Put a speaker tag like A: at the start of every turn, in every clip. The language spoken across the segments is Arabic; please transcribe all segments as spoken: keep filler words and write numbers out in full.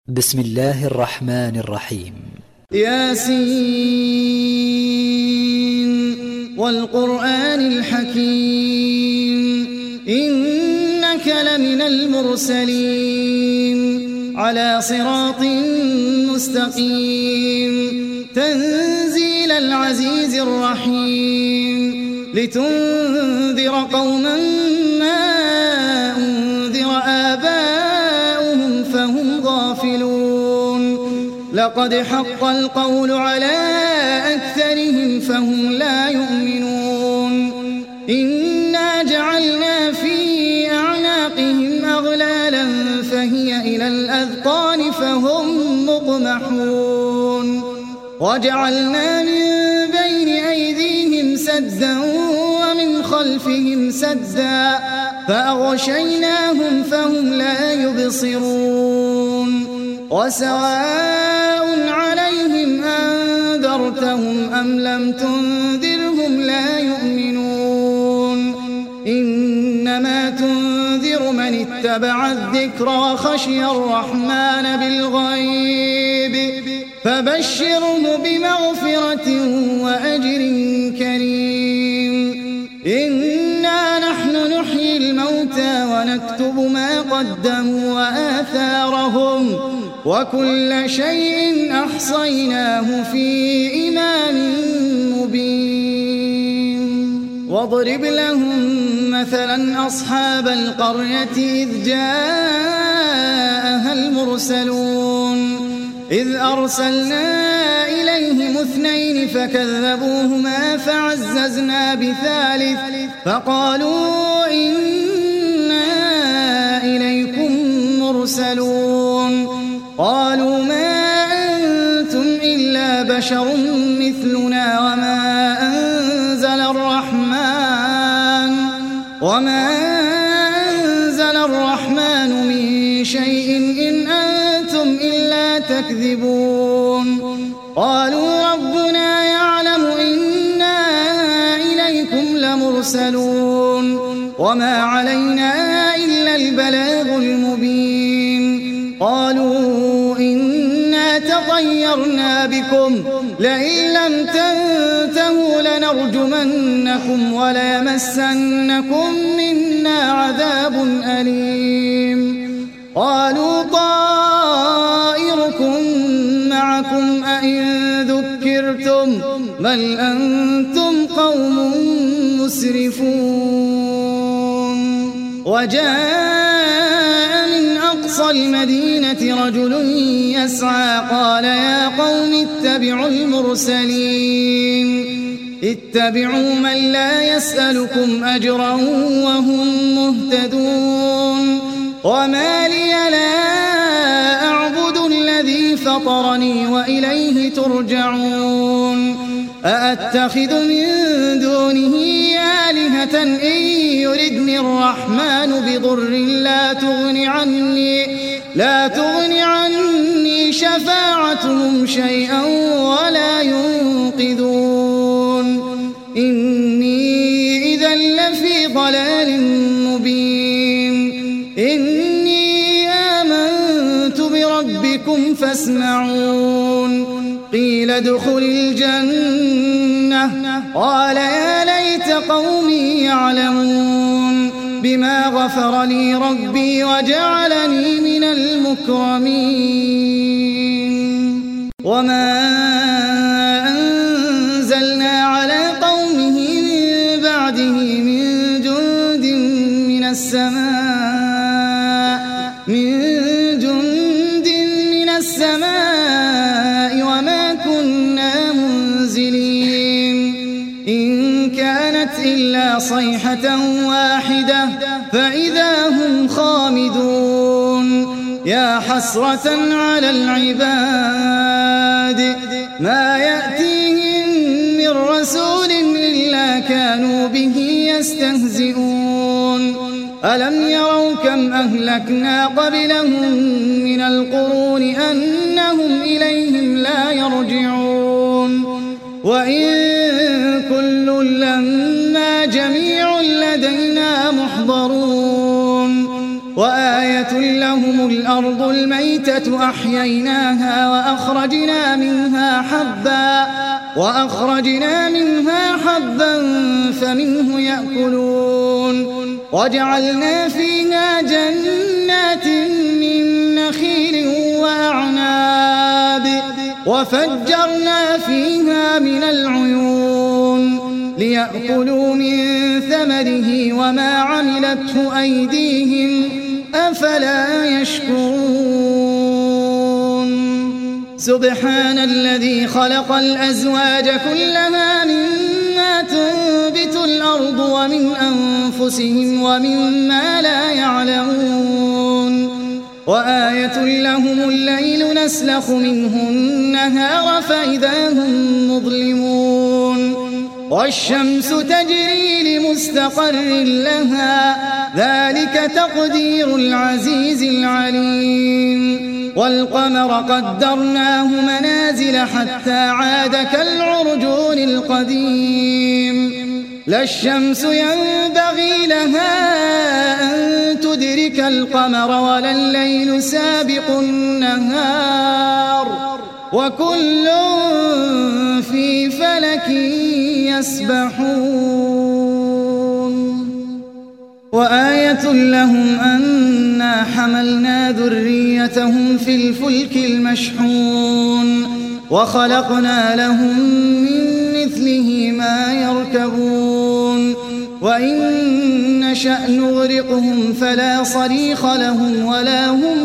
A: بسم الله الرحمن الرحيم.
B: ياسين والقرآن الحكيم إنك لمن المرسلين على صراط مستقيم تنزيل العزيز الرحيم لتنذر قوما ما أنذر آباؤهم فهم غافلون لقد حق القول على أكثرهم فهم لا يؤمنون إنا جعلنا في أعناقهم أغلالا فهي إلى الأذقان فهم مقمحون وجعلنا من بين أيديهم سدا ومن خلفهم سدا فأغشيناهم فهم لا يبصرون وسواء عليهم أنذرتهم أم لم تنذرهم لا يؤمنون إنما تنذر من اتبع الذكر وخشي الرحمن بالغيب فبشره بمغفرة وأجر كريم إنا نحن نحيي الموتى ونكتب ما قدموا وآثارهم وكل شيء أحصيناه في إمام مبين واضرب لهم مثلا أصحاب القرية إذ جاءها المرسلون إذ أرسلنا إليهم اثنين فكذبوهما فعززنا بثالث فقالوا إنا إليكم مرسلون قالوا ما أنتم إلا بشر مثلنا وما أنزل الرحمن وما أنزل الرحمن من شيء إن أنتم إلا تكذبون قالوا ربنا يعلم إنا إليكم لمرسلون وما علينا إلا البلاغ المبين قالوا إنا تطيرنا بكم لئن لم تنتهوا لنرجمنكم وليمسنكم منا عذاب أليم قالوا طائركم معكم أئن ذكرتم بل أنتم قوم مسرفون وجاء من أقصى المدينة رجل يسعى قال يا قوم اتبعوا المرسلين اتبعوا من لا يسألكم أجرا وهم مهتدون وما لي لا أعبد الذي فطرني وإليه ترجعون أأتخذ من دونه آلهة إن يردني الرحمن بضر لا تغن عني لا تغن عني شفاعتهم شيئا ولا ينقذون إني إذا لفي ضلال مبين إني آمنت بربكم فاسمعون قيل ادخل الجنة قال يا ليت قومي يعلمون بما غفر لي ربي وجعلني من المكرمين وما أنزلنا على قومه من بعده من جند من السماء من جند من السماء وما كنا منزلين إن كانت إلا صيحة واحدة فإذا هم خامدون يا حسرة على العباد ما يأتيهم من رسول إلا كانوا به يستهزئون ألم يروا كم أهلكنا قبلهم من القرون أنهم إليهم لا يرجعون وإن كل لما جميع لدينا محضرون وآية لهم الأرض الميتة أحييناها وأخرجنا منها حبا وأخرجنا منها حبا فمنه يأكلون وجعلنا فيها جنات من نخيل وأعناب وفجرنا فيها من العيون ليأكلوا من ثمره وما عملته أيديهم أفلا يشكرون سبحان الذي خلق الأزواج كلها مما تنبت الأرض ومن أنفسهم ومما لا يعلمون وآية لهم الليل نسلخ منه النهار فإذا هم مظلمون والشمس تجري لمستقر لها ذلك تقدير العزيز العليم والقمر قدرناه منازل حتى عاد كالعرجون القديم لا الشمس ينبغي لها أن تدرك القمر ولا الليل سابق النهار وكل في فلك يسبحون وآية لهم أنا حملنا ذريتهم في الفلك المشحون وخلقنا لهم من مثله ما يركبون وإن نشأ نغرقهم فلا صريخ لهم ولا هم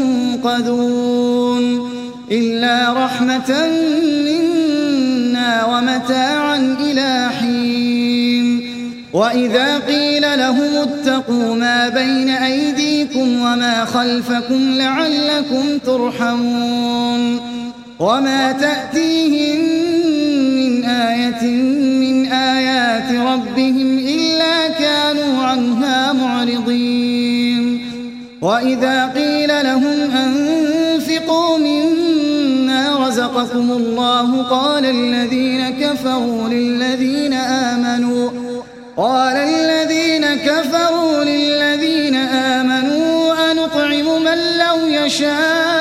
B: ينقذون إلا رحمة منا ومتاعا إلى حين وإذا قيل لهم اتقوا ما بين أيديكم وما خلفكم لعلكم ترحمون وما تأتيهم من آية من آيات ربهم إلا كانوا عنها معرضين وإذا قيل لهم أنفقوا مما رزقكم الله قال الذين كفروا للذين آمنوا قال الذين كفروا للذين آمنوا أنطعم من لو يشاء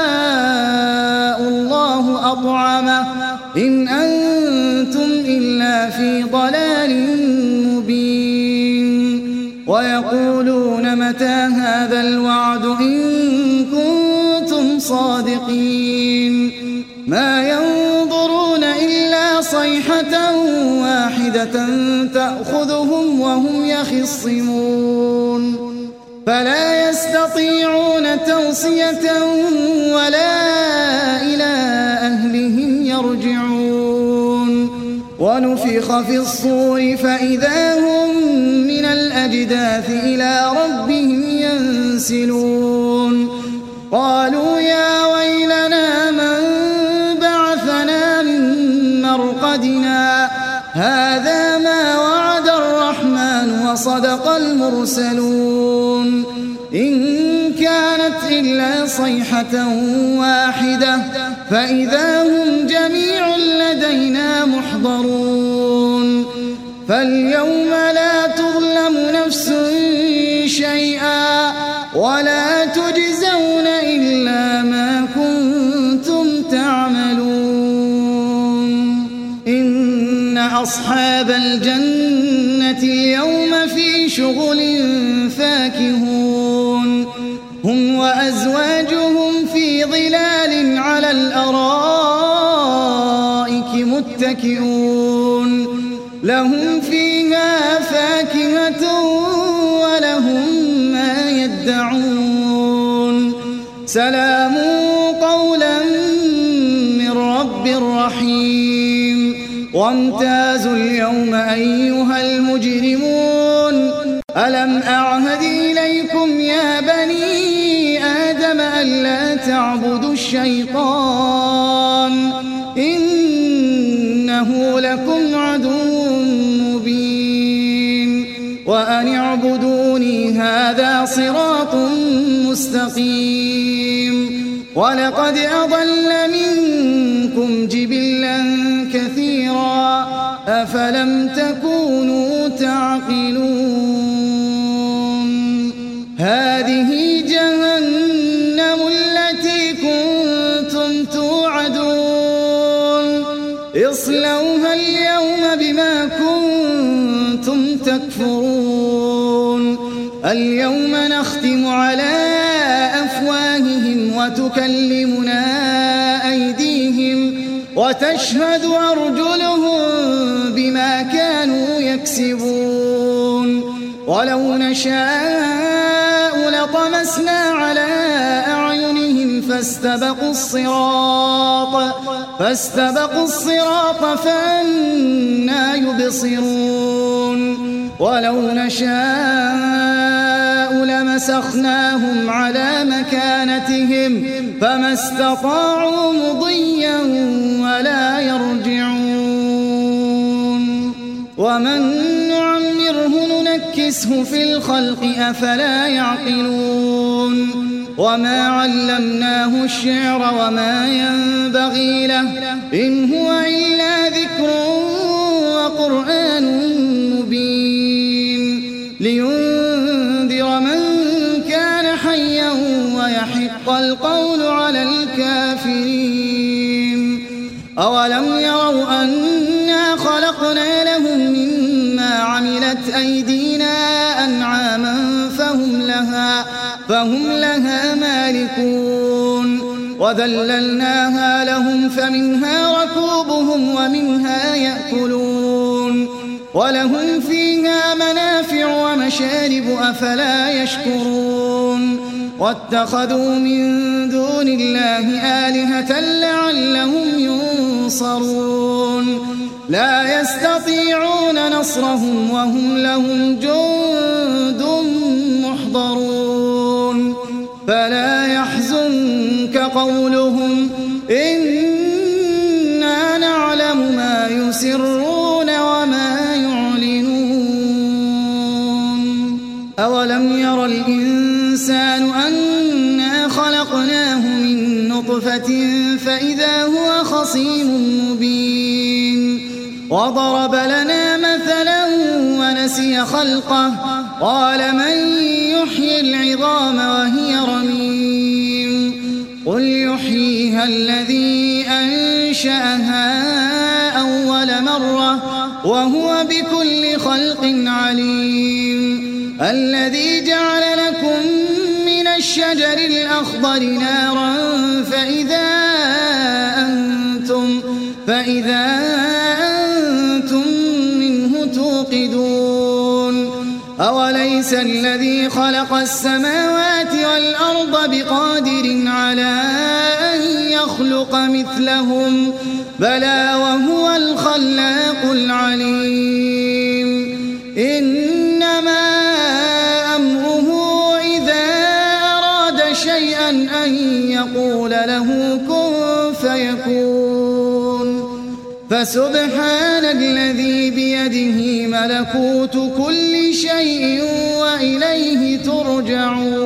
B: الله أطعمه إن أنتم إلا في ضلال مبين ويقولون متى هذا الوعد إن كنتم صادقين ما ينظرون إلا صيحة واحدة تأخذهم وهم يخصمون فلا يستطيعون توصية ولا إلى أهلهم يرجعون ونفخ في الصور فإذا هم من الأجداث إلى ربهم ينسلون قالوا يا ويلنا من بعثنا من مرقدنا هذا ما وعد الرحمن وصدق المرسلون إن كانت إلا صيحة واحدة فإذا هم جميع لدينا محضرون فاليوم لا تظلم نفس شيئا ولا تجزون إلا ما كنتم تعملون إن أصحاب الجنة اليوم في شغل فاكهون هم وأزواجهم في ظلال على الأرائك متكئون لهم فيها فاكهة ولهم ما يدعون سلام قولا من رب رحيم وامتازوا اليوم أيها المجرمون ألم أعهد إليكم يا بني آدم ألا تعبدوا الشيطان إنه لكم عدو مبين وأن اعبدوني هذا صراط مستقيم ولقد أضل منكم جبلا كثيرا أفلم تكونوا تعقلون هذه كنتم توعدون اصلوها اليوم بما كنتم تكفرون اليوم نختم على أفواههم وتكلمنا أيديهم وتشهد أرجلهم بما كانوا يكسبون ولو نشاء لطمسنا على أعينهم فاستبقوا الصراط فاستبقوا الصراط فأنى يبصرون ولو نشاء لمسخناهم على مكانتهم فما استطاعوا مضيا ولا يرجعون ومن نعمره ننكسه في الخلق أفلا يعقلون وما علمناه الشعر وما ينبغي له إن هو إلا ذكر وقرآن مبين لينذر من كان حيا ويحق القول على الكافرين أولم يروا أنا خلقنا لهم مما عملت أيدينا أنعاما فهم لها فهم لها مالكون وذللناها لهم فمنها ركوبهم ومنها يأكلون ولهم فيها منافع ومشارب أفلا يشكرون واتخذوا من دون الله آلهة لعلهم ينصرون لا يستطيعون نصرهم وهم لهم جند محضرون فلا يحزنك قولهم إنا نعلم ما يسرون وما يعلنون أولم ير الإنسان أنا خلقناه من نطفة فإذا هو خصيم مبين وضرب لنا مثلا ونسي خلقه قال من يحيي العظام وهي رميم قل يحييها الذي أنشأها أول مرة وهو بكل خلق عليم الذي جعل لكم من الشجر الأخضر نارا فإذا أنتم فإذا أنتم منه توقدون أوليس الذي خلق السماوات والأرض بقادر على أن يخلق مثلهم بلى وهو الخلاق العليم إنما أمره إذا أراد شيئا أن يقول له كن فيكون فسبحان الذي بيده ملكوت كل شيء وإليه ترجعون